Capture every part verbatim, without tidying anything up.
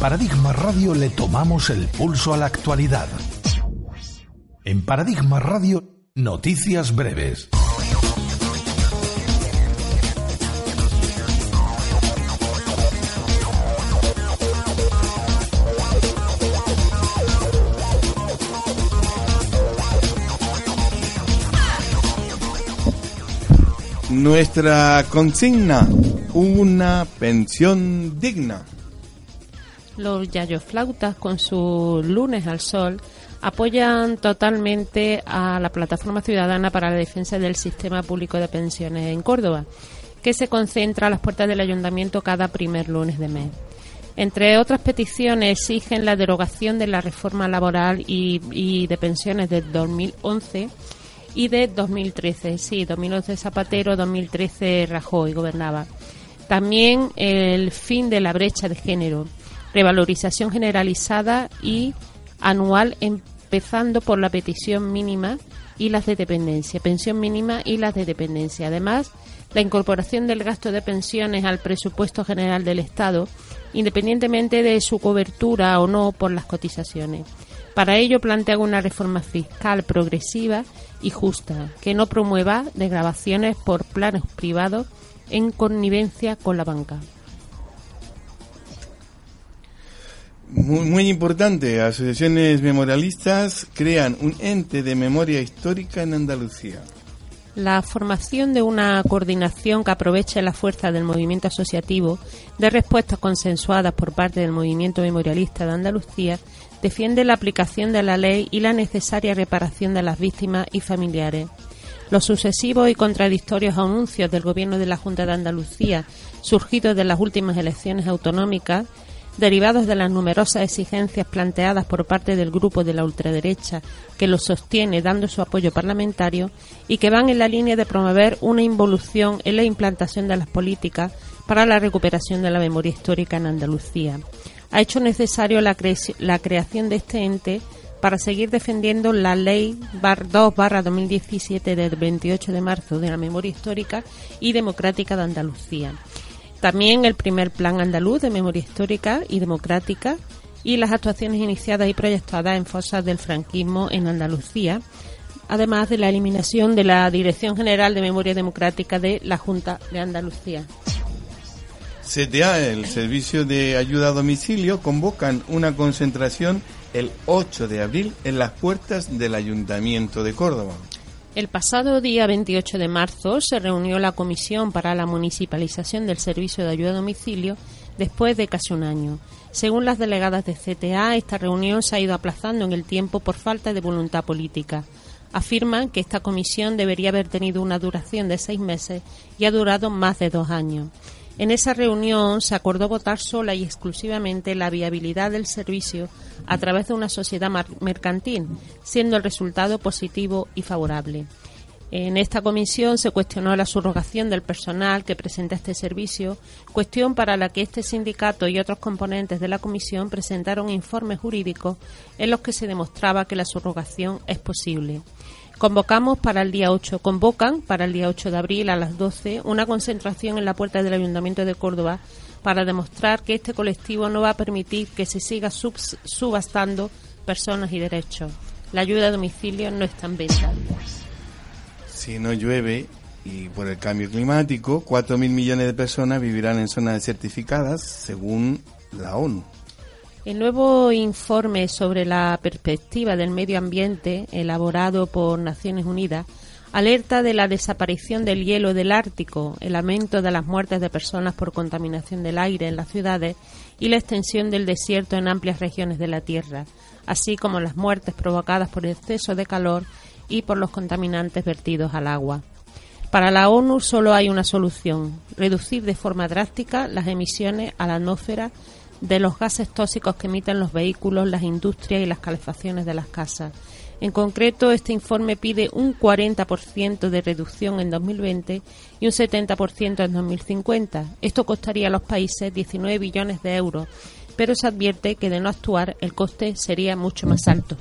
Paradigma Radio le tomamos el pulso a la actualidad. En Paradigma Radio, noticias breves. Nuestra consigna, una pensión digna. Los yayoflautas, con su Lunes al Sol, apoyan totalmente a la Plataforma Ciudadana para la Defensa del Sistema Público de Pensiones en Córdoba, que se concentra a las puertas del Ayuntamiento cada primer lunes de mes. Entre otras peticiones, exigen la derogación de la reforma laboral y, y de pensiones de dos mil once y de dos mil trece. Sí, dos mil once Zapatero, dos mil trece Rajoy gobernaba. También el fin de la brecha de género, revalorización generalizada y anual, empezando por la petición mínima y las de dependencia, pensión mínima y las de dependencia. Además, la incorporación del gasto de pensiones al presupuesto general del Estado, independientemente de su cobertura o no por las cotizaciones. Para ello plantean una reforma fiscal progresiva y justa, que no promueva desgravaciones por planes privados en connivencia con la banca. Muy, muy importante, asociaciones memorialistas crean un ente de memoria histórica en Andalucía. La formación de una coordinación que aproveche la fuerza del movimiento asociativo de respuestas consensuadas por parte del movimiento memorialista de Andalucía defiende la aplicación de la ley y la necesaria reparación de las víctimas y familiares. Los sucesivos y contradictorios anuncios del Gobierno de la Junta de Andalucía, surgidos de las últimas elecciones autonómicas, derivados de las numerosas exigencias planteadas por parte del grupo de la ultraderecha que los sostiene dando su apoyo parlamentario y que van en la línea de promover una involución en la implantación de las políticas para la recuperación de la memoria histórica en Andalucía, ha hecho necesario la, cre- la creación de este ente para seguir defendiendo la Ley dos barra dos mil diecisiete del veintiocho de marzo de la memoria histórica y democrática de Andalucía. También el primer Plan Andaluz de Memoria Histórica y Democrática y las actuaciones iniciadas y proyectadas en fosas del franquismo en Andalucía, además de la eliminación de la Dirección General de Memoria Democrática de la Junta de Andalucía. C T A, el Servicio de Ayuda a Domicilio, convocan una concentración el ocho de abril en las puertas del Ayuntamiento de Córdoba. El pasado día veintiocho de marzo se reunió la Comisión para la Municipalización del Servicio de Ayuda a Domicilio después de casi un año. Según las delegadas de C T A, esta reunión se ha ido aplazando en el tiempo por falta de voluntad política. Afirman que esta comisión debería haber tenido una duración de seis meses y ha durado más de dos años. En esa reunión se acordó votar sola y exclusivamente la viabilidad del servicio a través de una sociedad mercantil, siendo el resultado positivo y favorable. En esta comisión se cuestionó la subrogación del personal que presenta este servicio, cuestión para la que este sindicato y otros componentes de la comisión presentaron informes jurídicos en los que se demostraba que la subrogación es posible. Convocamos para el día ocho, convocan para el día ocho de abril a las doce una concentración en la puerta del Ayuntamiento de Córdoba para demostrar que este colectivo no va a permitir que se siga subs, subastando personas y derechos. La ayuda a domicilio no está en venta. Si no llueve y por el cambio climático, cuatro mil millones de personas vivirán en zonas desertificadas, según la ONU. El nuevo informe sobre la perspectiva del medio ambiente, elaborado por Naciones Unidas, alerta de la desaparición del hielo del Ártico, el aumento de las muertes de personas por contaminación del aire en las ciudades y la extensión del desierto en amplias regiones de la Tierra, así como las muertes provocadas por exceso de calor y por los contaminantes vertidos al agua. Para la ONU solo hay una solución: reducir de forma drástica las emisiones a la atmósfera de los gases tóxicos que emiten los vehículos, las industrias y las calefacciones de las casas. En concreto, este informe pide un cuarenta por ciento de reducción en dos mil veinte y un setenta por ciento en dos mil cincuenta. Esto costaría a los países diecinueve billones de euros, pero se advierte que de no actuar el coste sería mucho más alto.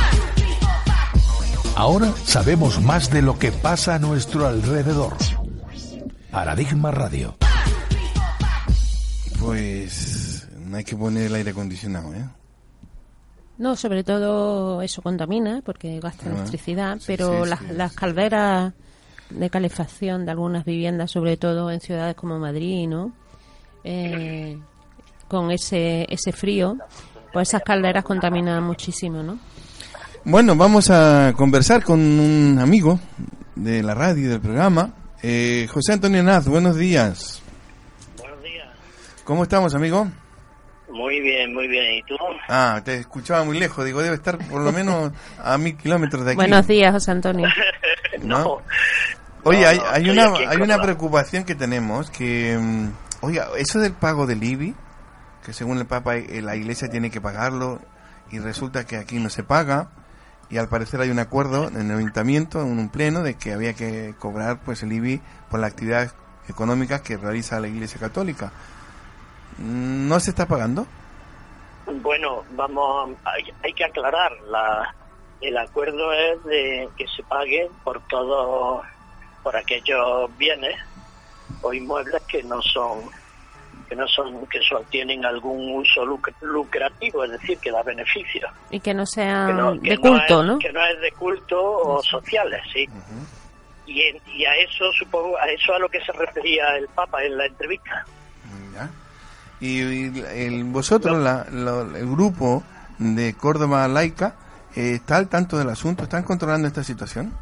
Ahora sabemos más de lo que pasa a nuestro alrededor. Paradigma Radio. Pues No hay que poner el aire acondicionado, ¿eh? No, sobre todo eso contamina porque gasta Ah, electricidad, sí, pero sí, las, sí, las sí. calderas de calefacción de algunas viviendas, sobre todo en ciudades como Madrid, ¿no? Eh, con ese ese frío, pues esas calderas contaminan muchísimo, ¿no? Bueno, vamos a conversar con un amigo de la radio y del programa, eh, José Antonio Naz. Buenos días. Buenos días. ¿Cómo estamos, amigo? Muy bien, muy bien. ¿Y tú? Ah, te escuchaba muy lejos. Digo, debe estar por lo menos a mil kilómetros de aquí. Buenos días, José Antonio. ¿No? No. Oye, No, hay, no, hay estoy una aquí en hay una Córdoba. preocupación que tenemos que, mm, oiga, eso del pago del I B I, que según el Papa eh, la Iglesia tiene que pagarlo y resulta que aquí no se paga y al parecer hay un acuerdo en el Ayuntamiento, en un pleno, de que había que cobrar pues el I B I por las actividades económicas que realiza la Iglesia Católica. ¿No se está pagando? Bueno, vamos, hay, hay que aclarar. La, el acuerdo es de que se pague por todo, por aquellos bienes o inmuebles que no son, que no son, que solo tienen algún uso luc- lucrativo, es decir, que da beneficio. Y que no sean Que no, que de culto, es, ¿no? Que no es de culto o sociales, sí. Y, en- y a eso supongo, a eso a lo que se refería el Papa en la entrevista. Ya. Y, y el, vosotros, la, la- el grupo de Córdoba Laica, eh, ¿está al tanto del asunto? ¿Están controlando esta situación?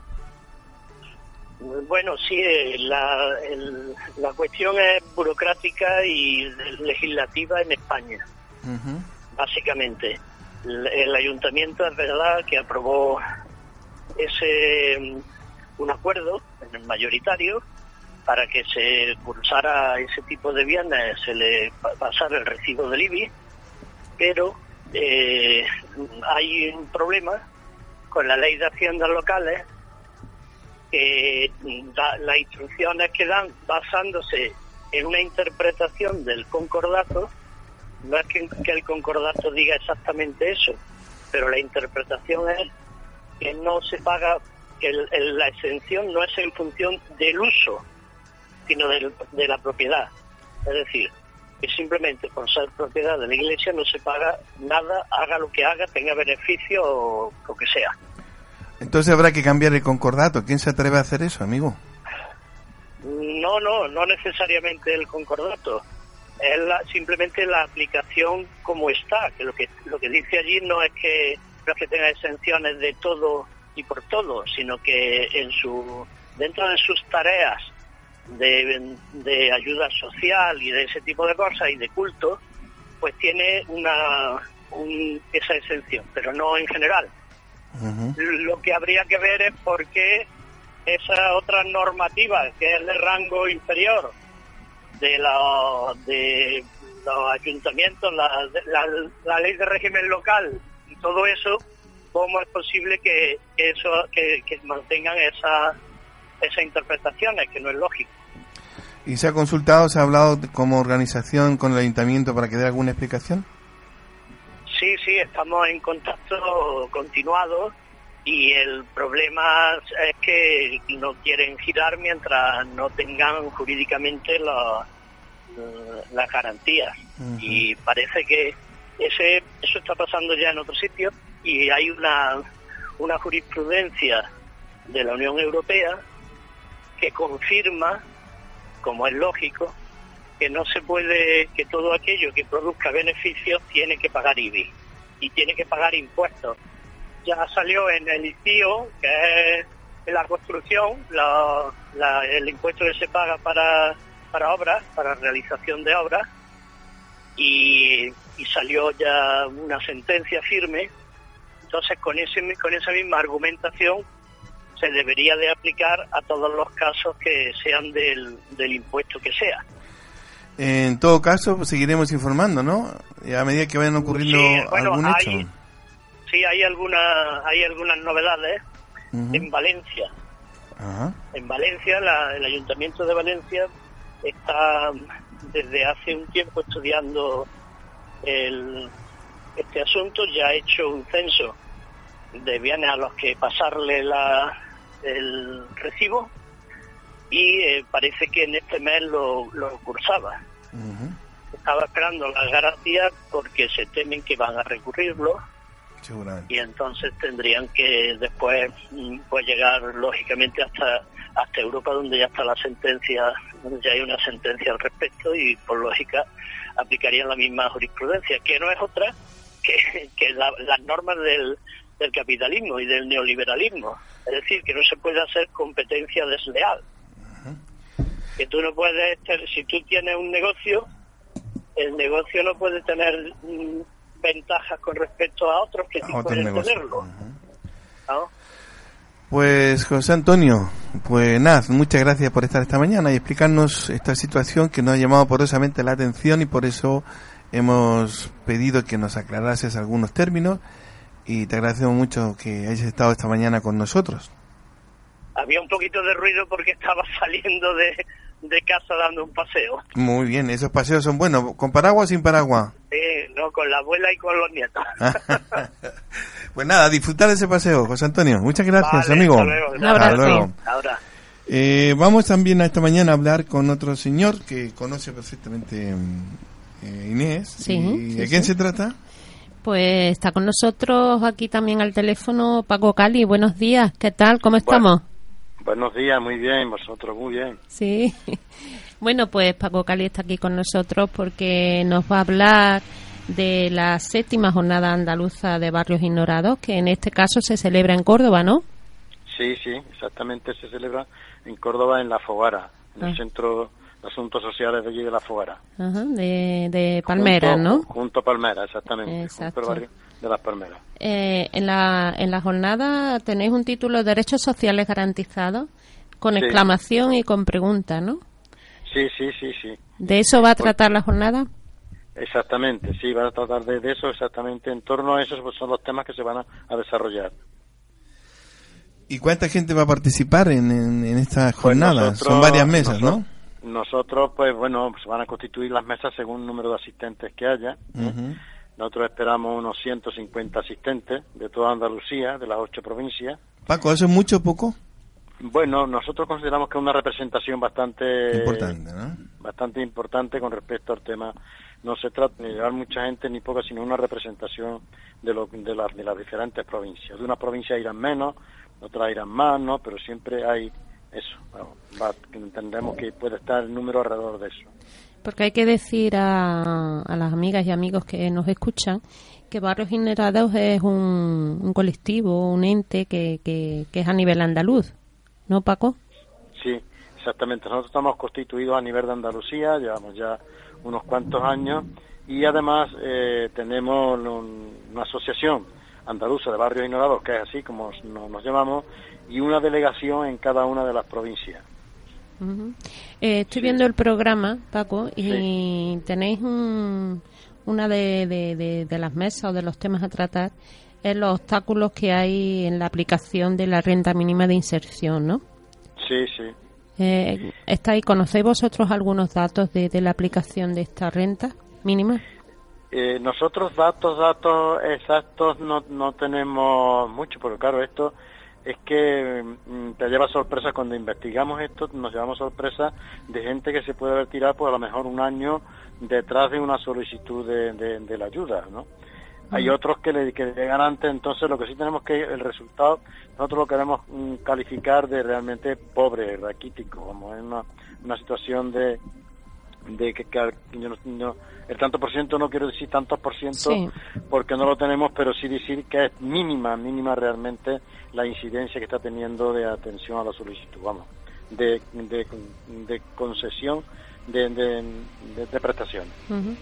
Bueno, sí, eh, la, el- la cuestión es burocrática y legislativa en España, Ujú. básicamente. El, el ayuntamiento es verdad que aprobó ese mm, un acuerdo en el mayoritario para que se cursara ese tipo de bienes, se le pa- pasara el recibo del I B I, pero eh, hay un problema con la ley de haciendas locales, que da, las instrucciones que dan basándose en una interpretación del concordato. No es que, que el concordato diga exactamente eso, pero la interpretación es que no se paga, que el, el, la exención no es en función del uso, sino del, de la propiedad. Es decir, que simplemente por ser propiedad de la Iglesia no se paga nada, haga lo que haga, tenga beneficio o lo que sea. Entonces habrá que cambiar el concordato. ¿Quién se atreve a hacer eso, amigo? No, no, no necesariamente el concordato. Es la, simplemente la aplicación como está, que lo que lo que dice allí no es que no es que tenga exenciones de todo y por todo, sino que en su dentro de sus tareas de, de ayuda social y de ese tipo de cosas y de culto, pues tiene una un, esa exención, pero no en general. Uh-huh. Lo que habría que ver es por qué esa otra normativa, que es de rango inferior de, la, de los ayuntamientos, la, la, la ley de régimen local y todo eso, cómo es posible que, que eso que, que mantengan esa esas interpretaciones, que no es lógico. ¿Y se ha consultado, se ha hablado como organización con el ayuntamiento para que dé alguna explicación? Sí, sí, estamos en contacto continuado y el problema es que no quieren girar mientras no tengan jurídicamente la, las garantías. Uh-huh. Y parece que ese eso está pasando ya en otros sitios y hay una, una jurisprudencia de la Unión Europea que confirma, como es lógico, que no se puede, que todo aquello que produzca beneficios tiene que pagar I B I y tiene que pagar impuestos. Ya salió en el I C I O, que es en la construcción, la, la, el impuesto que se paga para, para obras, para realización de obras, y, y salió ya una sentencia firme. Entonces, con ese con esa misma argumentación se debería de aplicar a todos los casos que sean del, del impuesto que sea. En todo caso, pues, seguiremos informando, ¿no? Y a medida que vayan ocurriendo sí, bueno, algún hay, hecho. Sí, hay algunas hay algunas novedades uh-huh. en Valencia. Ajá. En Valencia, la, el Ayuntamiento de Valencia está desde hace un tiempo estudiando el, este asunto. Ya ha hecho un censo de bienes a los que pasarle la, el recibo y eh, parece que en este mes lo, lo cursaba. Uh-huh. estaba esperando las garantías porque se temen que van a recurrirlo. Seguramente. Y entonces tendrían que después pues llegar lógicamente hasta hasta Europa, donde ya está la sentencia, donde ya hay una sentencia al respecto, y por lógica aplicarían la misma jurisprudencia, que no es otra que, que la, las normas del, del capitalismo y del neoliberalismo. Es decir, que no se puede hacer competencia desleal. Uh-huh. Que tú no puedes, si tú tienes un negocio, el negocio no puede tener mm, ventajas con respecto a otros que sí pueden negocio. tenerlo. Uh-huh. ¿No? Pues José Antonio, pues nada, muchas gracias por estar esta mañana y explicarnos esta situación que nos ha llamado poderosamente la atención, y por eso hemos pedido que nos aclarases algunos términos, y te agradecemos mucho que hayas estado esta mañana con nosotros. Había un poquito de ruido porque estaba saliendo de, de casa dando un paseo. Muy bien, esos paseos son buenos. ¿Con paraguas o sin paraguas? Sí, no, con la abuela y con los nietos. Pues nada, disfrutar de ese paseo, José Antonio. Muchas gracias, vale, amigo. Hasta luego. Un abrazo. Hasta luego. Ahora. Eh, vamos también a esta mañana a hablar con otro señor que conoce perfectamente eh, Inés. Sí, y, sí, ¿De quién sí. se trata? Pues está con nosotros aquí también al teléfono Paco Cali. Buenos días, ¿qué tal? ¿Cómo estamos? Bueno, buenos días, muy bien, vosotros muy bien. Sí. Bueno, pues Paco Cali está aquí con nosotros porque nos va a hablar de la séptima jornada andaluza de barrios ignorados, que en este caso se celebra en Córdoba, ¿no? Sí, sí, exactamente, se celebra en Córdoba, en La Fogara, en ah. el Centro de Asuntos Sociales de allí de La Fogara. Ajá, de, de Palmeras, junto, ¿no? Junto a Palmeras, exactamente, Exacto. junto al barrio de Las Palmeras. Eh, en la en la jornada tenéis un título, Derechos Sociales Garantizados, con Sí. exclamación y con pregunta, ¿no? Sí, sí, sí, sí. ¿De eso va a tratar la jornada? Exactamente, sí, van a tratar de, de eso, exactamente, en torno a eso pues son los temas que se van a, a desarrollar. ¿Y cuánta gente va a participar en, en, en estas jornadas? Pues nosotros, son varias mesas, nosotros, ¿no? Nosotros, pues bueno, se van a constituir las mesas según el número de asistentes que haya. Uh-huh. Nosotros esperamos unos ciento cincuenta asistentes de toda Andalucía, de las ocho provincias. Paco, ¿eso es mucho o poco? Bueno, nosotros consideramos que es una representación bastante importante, ¿no? Bastante importante con respecto al tema. No se trata de llevar mucha gente ni poca, sino una representación de, lo, de, las, de las diferentes provincias. De unas provincias irán menos, otras irán más, ¿no? Pero siempre hay eso. Bueno, va, entendemos que puede estar el número alrededor de eso. Porque hay que decir a, a las amigas y amigos que nos escuchan que Barrios Ignorados es un, un colectivo, un ente que, que, que es a nivel andaluz, ¿no, Paco? Sí, exactamente. Nosotros estamos constituidos a nivel de Andalucía, llevamos ya unos cuantos años, y además eh, tenemos un, una asociación andaluza de barrios ignorados, que es así como nos, nos llamamos, y una delegación en cada una de las provincias. Uh-huh. Eh, estoy Sí. viendo el programa, Paco, y Sí. tenéis un, una de, de, de, de las mesas o de los temas a tratar, es los obstáculos que hay en la aplicación de la renta mínima de inserción, ¿no? Sí, sí. Eh, ¿está ahí, ¿Conocéis vosotros algunos datos de, de la aplicación de esta renta mínima? Eh, nosotros datos, datos exactos no, no tenemos mucho, pero claro, esto es que mm, te lleva sorpresa cuando investigamos esto, nos llevamos sorpresa de gente que se puede haber tirado pues a lo mejor un año detrás de una solicitud de, de, de la ayuda, ¿no? Hay otros que le que llegan antes, entonces lo que sí tenemos que el resultado nosotros lo queremos mm, calificar de realmente pobre, raquítico, como es una, una situación de de que, que yo no, no, el tanto por ciento no quiero decir tantos por ciento Sí. porque no lo tenemos, pero sí decir que es mínima, mínima realmente la incidencia que está teniendo de atención a la solicitud, vamos, de, de, de concesión de, de, de, de prestaciones. Uh-huh.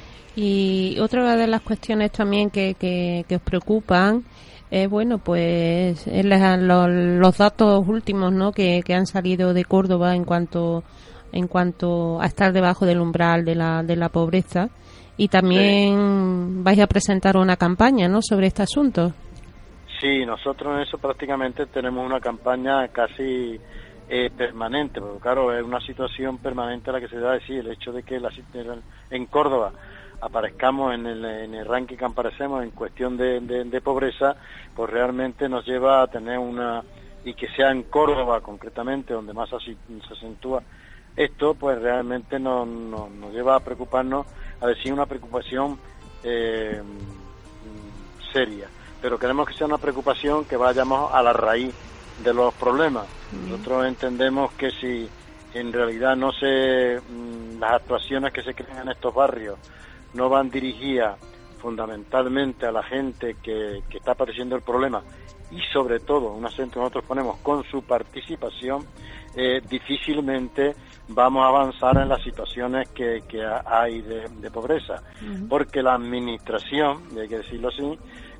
Y otra de las cuestiones también que, que, que os preocupan es, bueno, pues es la, los, los datos últimos, ¿no?, que, que han salido de Córdoba en cuanto en cuanto a estar debajo del umbral de la, de la pobreza, y también sí. vais a presentar una campaña, ¿no?, sobre este asunto. Sí, nosotros en eso prácticamente tenemos una campaña casi eh, permanente, porque claro, es una situación permanente la que se da a decir, el hecho de que la, en Córdoba aparezcamos en el, en el ranking que aparecemos en cuestión de, de, de pobreza, pues realmente nos lleva a tener una, y que sea en Córdoba concretamente donde más así, se acentúa esto pues realmente nos, nos, nos lleva a preocuparnos, a decir una preocupación eh, seria, pero queremos que sea una preocupación que vayamos a la raíz de los problemas. Mm. Nosotros entendemos que si en realidad no se mmm, las actuaciones que se crean en estos barrios no van dirigidas fundamentalmente a la gente que, que está padeciendo el problema, y sobre todo un acento que nosotros ponemos con su participación, eh, difícilmente vamos a avanzar en las situaciones que, que hay de, de pobreza, uh-huh. porque la administración, hay que decirlo así,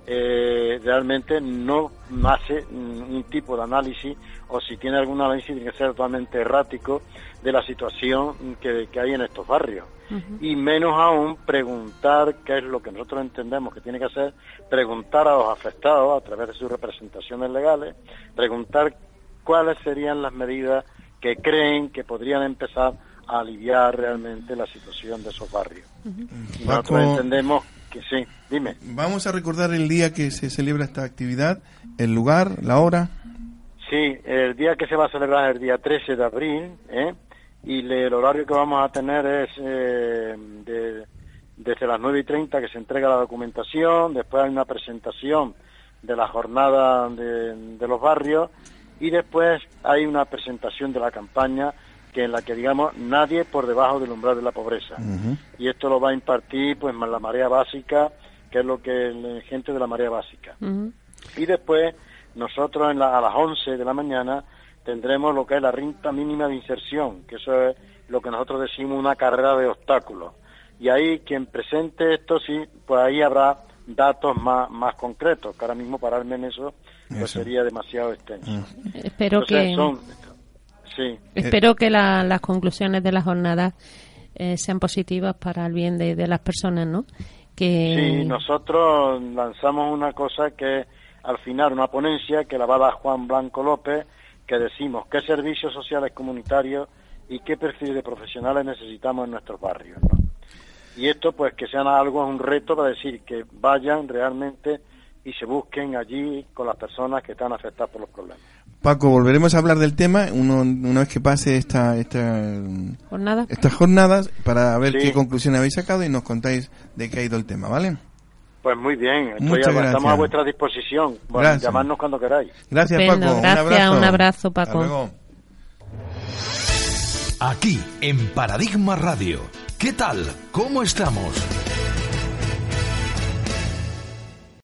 eh, realmente no hace un tipo de análisis, o si tiene algún análisis tiene que ser totalmente errático de la situación que, que hay en estos barrios. Uh-huh. Y menos aún preguntar qué es lo que nosotros entendemos que tiene que hacer, preguntar a los afectados a través de sus representaciones legales, preguntar cuáles serían las medidas que creen que podrían empezar a aliviar realmente la situación de esos barrios. Uh-huh. Y nosotros Paco, entendemos que sí, dime. Vamos a recordar el día que se celebra esta actividad, el lugar, la hora. Sí, el día que se va a celebrar es el día trece de abril, ¿eh? Y le, el horario que vamos a tener es eh, de, desde las nueve y treinta, que se entrega la documentación, después hay una presentación de la jornada de, de los barrios, y después hay una presentación de la campaña, que en la que digamos nadie por debajo del umbral de la pobreza. Uh-huh. Y esto lo va a impartir pues la Marea Básica, que es lo que la gente de la Marea Básica. Uh-huh. Y después nosotros en la, a las once de la mañana tendremos lo que es la renta mínima de inserción, que eso es lo que nosotros decimos una carrera de obstáculos. Y ahí quien presente esto, sí, pues ahí habrá datos más, más concretos, que ahora mismo pararme en eso, pues eso sería demasiado extenso. Uh-huh. Espero Entonces, que... Son, sí. Espero que la, las conclusiones de la jornada eh, sean positivas para el bien de, de las personas, ¿no? Que... Sí, nosotros lanzamos una cosa que al final una ponencia que la va a dar Juan Blanco López, que decimos qué servicios sociales comunitarios y qué perfil de profesionales necesitamos en nuestros barrios, ¿no? Y esto pues que sean algo, un reto para decir que vayan realmente y se busquen allí con las personas que están afectadas por los problemas. Paco, volveremos a hablar del tema uno, una vez que pase esta, esta jornada, estas jornadas, para ver sí. qué conclusión habéis sacado y nos contáis de qué ha ido el tema, ¿vale? Pues muy bien, Muchas estoy, gracias. Estamos a vuestra disposición. Bueno, llamadnos cuando queráis. Gracias, Bueno, Paco. Gracias, un abrazo. Un abrazo, Paco. Hasta luego. Aquí, en Paradigma Radio. ¿Qué tal? ¿Cómo estamos?